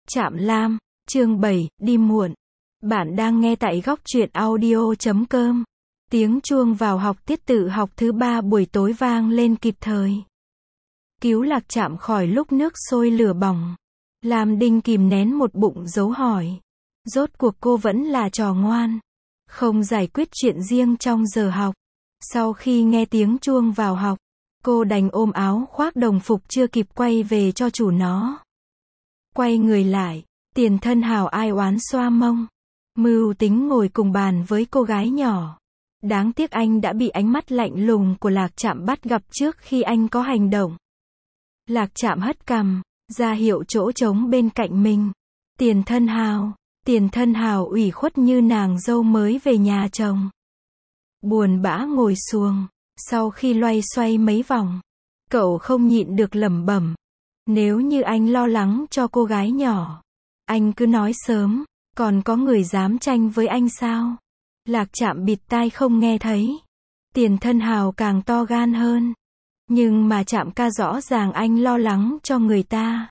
Trạm Lam, chương 7, đi muộn. Bạn đang nghe tại góc truyện audio.com. Tiếng chuông vào học tiết tự học thứ 3 buổi tối vang lên kịp thời. Cứu Lạc Trạm khỏi lúc nước sôi lửa bỏng. Lam Đinh kìm nén một bụng dấu hỏi. Rốt cuộc cô vẫn là trò ngoan. Không giải quyết chuyện riêng trong giờ học. Sau khi nghe tiếng chuông vào học, cô đành ôm áo khoác đồng phục chưa kịp quay về cho chủ nó. Quay người lại, Tiền Thân Hào ai oán xoa mông. Mưu tính ngồi cùng bàn với cô gái nhỏ. Đáng tiếc anh đã bị ánh mắt lạnh lùng của Lạc Trạm bắt gặp trước khi anh có hành động. Lạc Trạm hất cằm, ra hiệu chỗ trống bên cạnh mình. Tiền Thân Hào ủy khuất như nàng dâu mới về nhà chồng. Buồn bã ngồi xuồng, sau khi loay xoay mấy vòng, cậu không nhịn được lẩm bẩm. Nếu như anh lo lắng cho cô gái nhỏ, anh cứ nói sớm, còn có người dám tranh với anh sao? Lạc Trạm bịt tai không nghe thấy. Tiền Thân Hào càng to gan hơn. Nhưng mà Trạm ca, rõ ràng anh lo lắng cho người ta,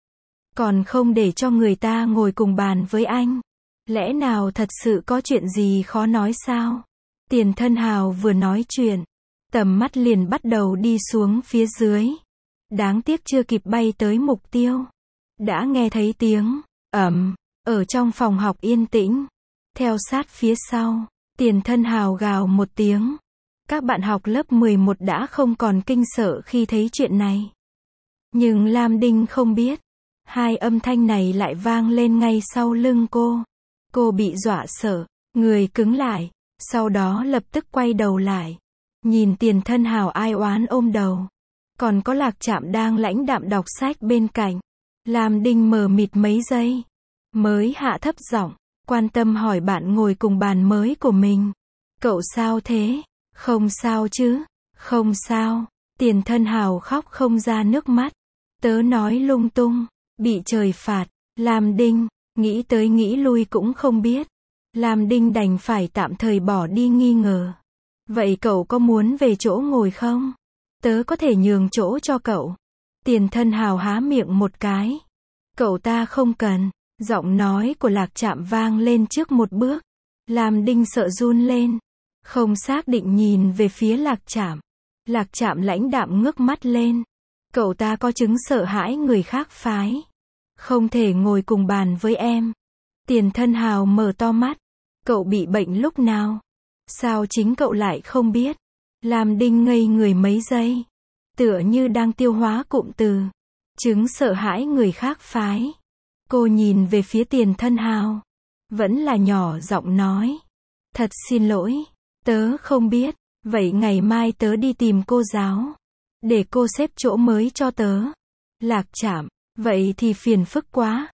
còn không để cho người ta ngồi cùng bàn với anh. Lẽ nào thật sự có chuyện gì khó nói sao? Tiền Thân Hào vừa nói chuyện, tầm mắt liền bắt đầu đi xuống phía dưới. Đáng tiếc chưa kịp bay tới mục tiêu, đã nghe thấy tiếng ầm ở trong phòng học yên tĩnh. Theo sát phía sau, Tiền Thân Hào gào một tiếng. Các bạn học lớp 11 đã không còn kinh sợ khi thấy chuyện này. Nhưng Lam Đinh không biết, hai âm thanh này lại vang lên ngay sau lưng cô. Cô bị dọa sợ, người cứng lại, sau đó lập tức quay đầu lại, nhìn Tiền Thân Hào ai oán ôm đầu. Còn có Lạc Trạm đang lãnh đạm đọc sách bên cạnh. Lam Đinh mờ mịt mấy giây, mới hạ thấp giọng, quan tâm hỏi bạn ngồi cùng bàn mới của mình. Cậu sao thế? Không sao chứ? Không sao. Tiền Thân Hào khóc không ra nước mắt. Tớ nói lung tung, bị trời phạt. Lam Đinh, nghĩ tới nghĩ lui cũng không biết. Lam Đinh đành phải tạm thời bỏ đi nghi ngờ. Vậy cậu có muốn về chỗ ngồi không? Tớ có thể nhường chỗ cho cậu. Tiền Thân Hào há miệng một cái. Cậu ta không cần. Giọng nói của Lạc Trạm vang lên trước một bước. Lam Đinh sợ run lên, không xác định nhìn về phía Lạc Trạm. Lạc Trạm lãnh đạm ngước mắt lên. Cậu ta có chứng sợ hãi người khác phái. Không thể ngồi cùng bàn với em. Tiền Thân Hào mở to mắt. Cậu bị bệnh lúc nào? Sao chính cậu lại không biết? Lam Đinh ngây người mấy giây, tựa như đang tiêu hóa cụm từ chứng sợ hãi người khác phái. Cô nhìn về phía Tiền Thân Hào, vẫn là nhỏ giọng nói. Thật xin lỗi, tớ không biết. Vậy ngày mai tớ đi tìm cô giáo, để cô xếp chỗ mới cho tớ. Lạc Trạm, vậy thì phiền phức quá.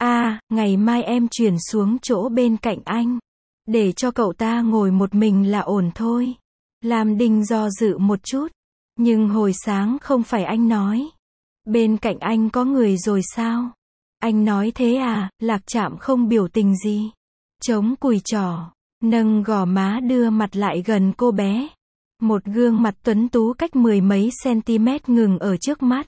Ngày mai em chuyển xuống chỗ bên cạnh anh, để cho cậu ta ngồi một mình là ổn thôi. Lam Đinh do dự một chút. Nhưng hồi sáng không phải anh nói bên cạnh anh có người rồi sao? Anh nói thế à? Lạc Trạm không biểu tình gì, chống cùi trỏ, nâng gò má đưa mặt lại gần cô bé. Một gương mặt tuấn tú cách mười mấy cm ngừng ở trước mắt.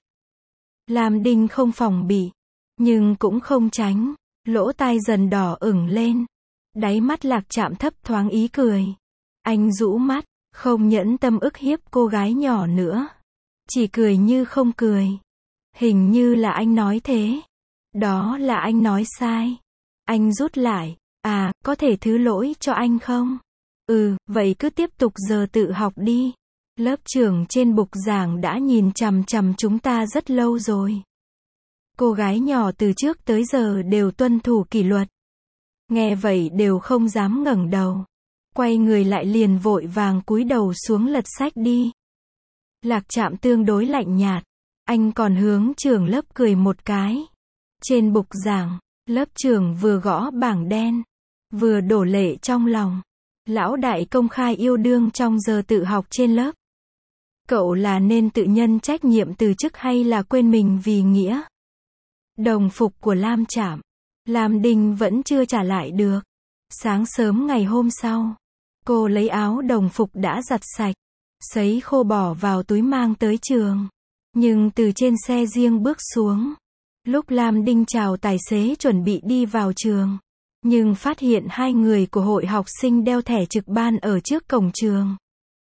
Lam Đinh không phòng bị, nhưng cũng không tránh, lỗ tai dần đỏ ửng lên. Đáy mắt Lạc Trạm thấp thoáng ý cười. Anh rũ mắt, không nhẫn tâm ức hiếp cô gái nhỏ nữa, chỉ cười như không cười. Hình như là anh nói thế. Đó là anh nói sai. Anh rút lại. Có thể thứ lỗi cho anh không? Vậy cứ tiếp tục giờ tự học đi. Lớp trưởng trên bục giảng đã nhìn chằm chằm chúng ta rất lâu rồi. Cô gái nhỏ từ trước tới giờ đều tuân thủ kỷ luật. Nghe vậy đều không dám ngẩng đầu. Quay người lại liền vội vàng cúi đầu xuống lật sách đi. Lạc Trạm tương đối lạnh nhạt. Anh còn hướng trưởng lớp cười một cái. Trên bục giảng, lớp trưởng vừa gõ bảng đen, vừa đổ lệ trong lòng. Lão đại công khai yêu đương trong giờ tự học trên lớp. Cậu là nên tự nhân trách nhiệm từ chức hay là quên mình vì nghĩa? Đồng phục của Lam Trạm, Lam Đinh vẫn chưa trả lại được. Sáng sớm ngày hôm sau, cô lấy áo đồng phục đã giặt sạch, sấy khô bỏ vào túi mang tới trường. Nhưng từ trên xe riêng bước xuống, Lúc Lam Đinh chào tài xế chuẩn bị đi vào trường, nhưng phát hiện hai người của hội học sinh đeo thẻ trực ban ở trước cổng trường.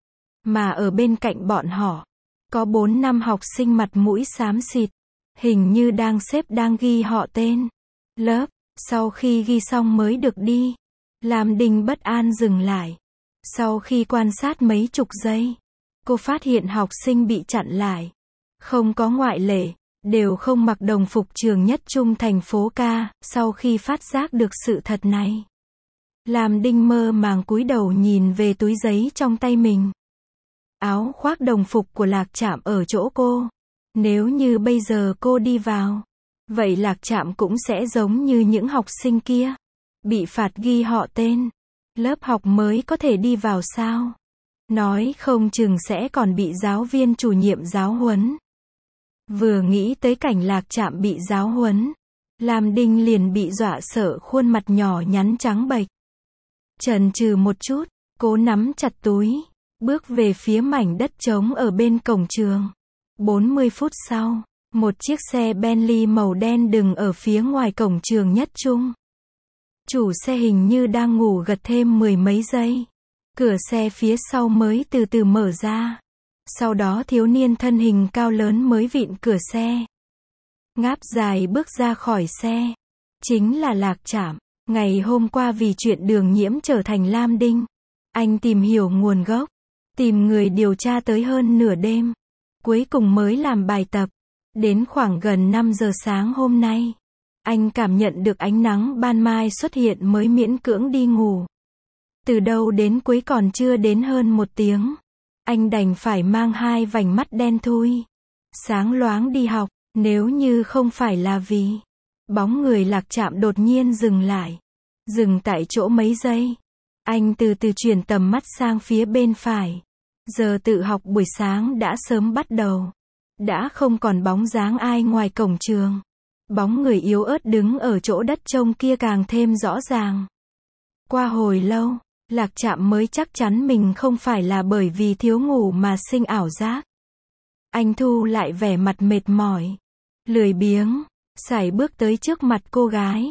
Mà ở bên cạnh bọn họ, có 4-5 học sinh mặt mũi xám xịt, hình như đang ghi họ tên, lớp. Sau khi ghi xong mới được đi, Lam Đinh bất an dừng lại. Sau khi quan sát mấy chục giây, cô phát hiện học sinh bị chặn lại, không có ngoại lệ, đều không mặc đồng phục trường nhất trung thành phố Ca. Sau khi phát giác được sự thật này, Lam Đinh mơ màng cúi đầu nhìn về túi giấy trong tay mình. Áo khoác đồng phục của Lạc Trạm ở chỗ cô. Nếu như bây giờ cô đi vào, vậy Lạc Trạm cũng sẽ giống như những học sinh kia, bị phạt ghi họ tên. Lớp học mới có thể đi vào sao? Nói không chừng sẽ còn bị giáo viên chủ nhiệm giáo huấn. Vừa nghĩ tới cảnh Lạc Trạm bị giáo huấn, Lam Đinh liền bị dọa sợ, khuôn mặt nhỏ nhắn trắng bệch. Chần chừ một chút, cố nắm chặt túi, bước về phía mảnh đất trống ở bên cổng trường. 40 phút sau, một chiếc xe Bentley màu đen dừng ở phía ngoài cổng trường nhất trung. Chủ xe hình như đang ngủ gật thêm 10 mấy giây. Cửa xe phía sau mới từ từ mở ra. Sau đó thiếu niên thân hình cao lớn mới vịn cửa xe, ngáp dài bước ra khỏi xe. Chính là Lạc Trạm. Ngày hôm qua vì chuyện Đường Nhiễm trở thành Lam Đinh, anh tìm hiểu nguồn gốc, tìm người điều tra tới hơn nửa đêm, cuối cùng mới làm bài tập. Đến khoảng gần 5 giờ sáng hôm nay, anh cảm nhận được ánh nắng ban mai xuất hiện mới miễn cưỡng đi ngủ. Từ đầu đến cuối còn chưa đến hơn 1 tiếng, anh đành phải mang hai vành mắt đen thui, sáng loáng đi học. Nếu như không phải là vì bóng người Lạc Trạm đột nhiên dừng lại, dừng tại chỗ mấy giây, anh từ từ chuyển tầm mắt sang phía bên phải. Giờ tự học buổi sáng đã sớm bắt đầu. Đã không còn bóng dáng ai ngoài cổng trường. Bóng người yếu ớt đứng ở chỗ đất trông kia càng thêm rõ ràng. Qua hồi lâu, Lạc Trạm mới chắc chắn mình không phải là bởi vì thiếu ngủ mà sinh ảo giác. Anh thu lại vẻ mặt mệt mỏi, lười biếng, sải bước tới trước mặt cô gái.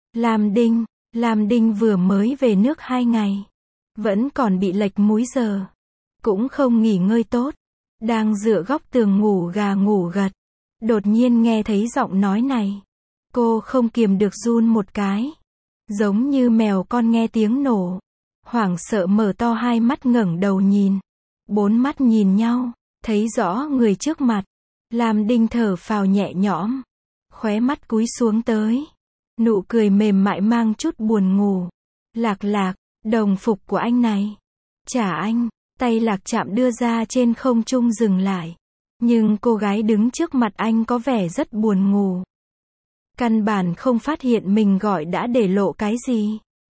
Lam Đinh vừa mới về nước 2 ngày, vẫn còn bị lệch múi giờ, cũng không nghỉ ngơi tốt, đang dựa góc tường ngủ gà ngủ gật. Đột nhiên nghe thấy giọng nói này, cô không kiềm được run một cái, giống như mèo con nghe tiếng nổ, hoảng sợ mở to hai mắt ngẩng đầu nhìn. 4 mắt nhìn nhau, thấy rõ người trước mặt. Lam Đinh thở phào nhẹ nhõm, khóe mắt cúi xuống tới, nụ cười mềm mại mang chút buồn ngủ. Lạc, đồng phục của anh này, trả anh. Tay Lạc Trạm đưa ra trên không trung dừng lại, nhưng cô gái đứng trước mặt anh có vẻ rất buồn ngủ, căn bản không phát hiện mình gọi đã để lộ cái gì.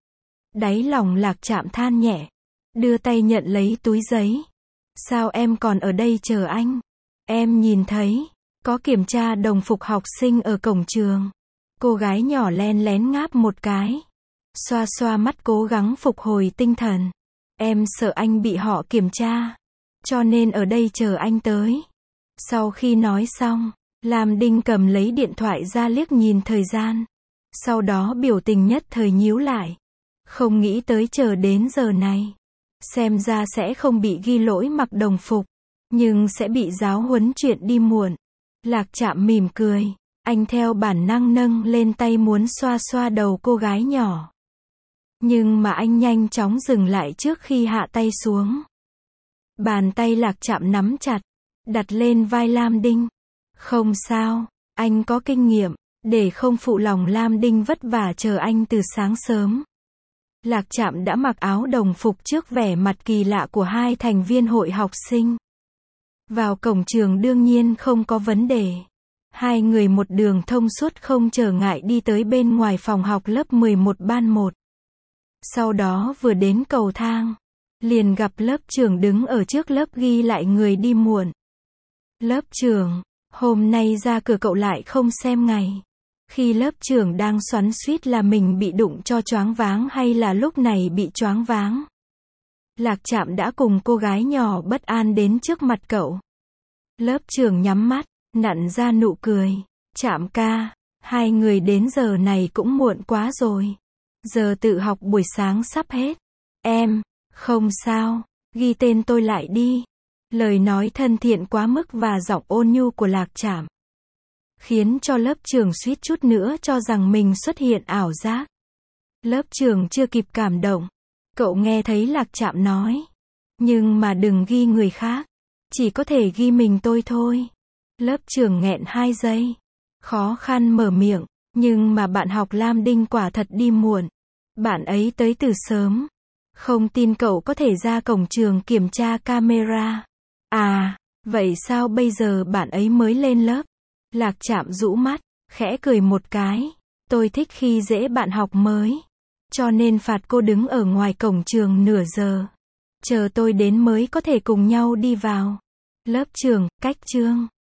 Đáy lòng Lạc Trạm than nhẹ, đưa tay nhận lấy túi giấy. Sao em còn ở đây chờ anh? Em nhìn thấy có kiểm tra đồng phục học sinh ở cổng trường. Cô gái nhỏ len lén ngáp một cái, xoa xoa mắt cố gắng phục hồi tinh thần. Em sợ anh bị họ kiểm tra, cho nên ở đây chờ anh tới. Sau khi nói xong, Lam Đinh cầm lấy điện thoại ra liếc nhìn thời gian. Sau đó biểu tình nhất thời nhíu lại. Không nghĩ tới chờ đến giờ này, xem ra sẽ không bị ghi lỗi mặc đồng phục, nhưng sẽ bị giáo huấn chuyện đi muộn. Lạc Trạm mỉm cười, anh theo bản năng nâng lên tay muốn xoa xoa đầu cô gái nhỏ. Nhưng mà anh nhanh chóng dừng lại trước khi hạ tay xuống. Bàn tay Lạc Trạm nắm chặt, đặt lên vai Lam Đinh. Không sao, anh có kinh nghiệm, để không phụ lòng Lam Đinh vất vả chờ anh từ sáng sớm. Lạc Trạm đã mặc áo đồng phục trước vẻ mặt kỳ lạ của hai thành viên hội học sinh. Vào cổng trường đương nhiên không có vấn đề. Hai người một đường thông suốt không trở ngại đi tới bên ngoài phòng học lớp 11 ban 1. Sau đó vừa đến cầu thang, liền gặp lớp trưởng đứng ở trước lớp ghi lại người đi muộn. Lớp trưởng, hôm nay ra cửa cậu lại không xem ngày. Khi lớp trưởng đang xoắn xuýt là mình bị đụng cho choáng váng hay là lúc này bị choáng váng. Lạc Trạm đã cùng cô gái nhỏ bất an đến trước mặt cậu. Lớp trưởng nhắm mắt, nặn ra nụ cười. Trạm ca, hai người đến giờ này cũng muộn quá rồi. Giờ tự học buổi sáng sắp hết. Em, không sao, ghi tên tôi lại đi. Lời nói thân thiện quá mức và giọng ôn nhu của Lạc Trạm khiến cho lớp trưởng suýt chút nữa cho rằng mình xuất hiện ảo giác. Lớp trưởng chưa kịp cảm động. Cậu nghe thấy Lạc Trạm nói. Nhưng mà đừng ghi người khác. Chỉ có thể ghi mình tôi thôi. Lớp trưởng nghẹn 2 giây. Khó khăn mở miệng. Nhưng mà bạn học Lam Đinh quả thật đi muộn. Bạn ấy tới từ sớm. Không tin cậu có thể ra cổng trường kiểm tra camera. À, vậy sao bây giờ bạn ấy mới lên lớp? Lạc Trạm rũ mắt, khẽ cười một cái. Tôi thích khi dễ bạn học mới. Cho nên phạt cô đứng ở ngoài cổng trường nửa giờ. Chờ tôi đến mới có thể cùng nhau đi vào. Lớp trưởng, cách chương.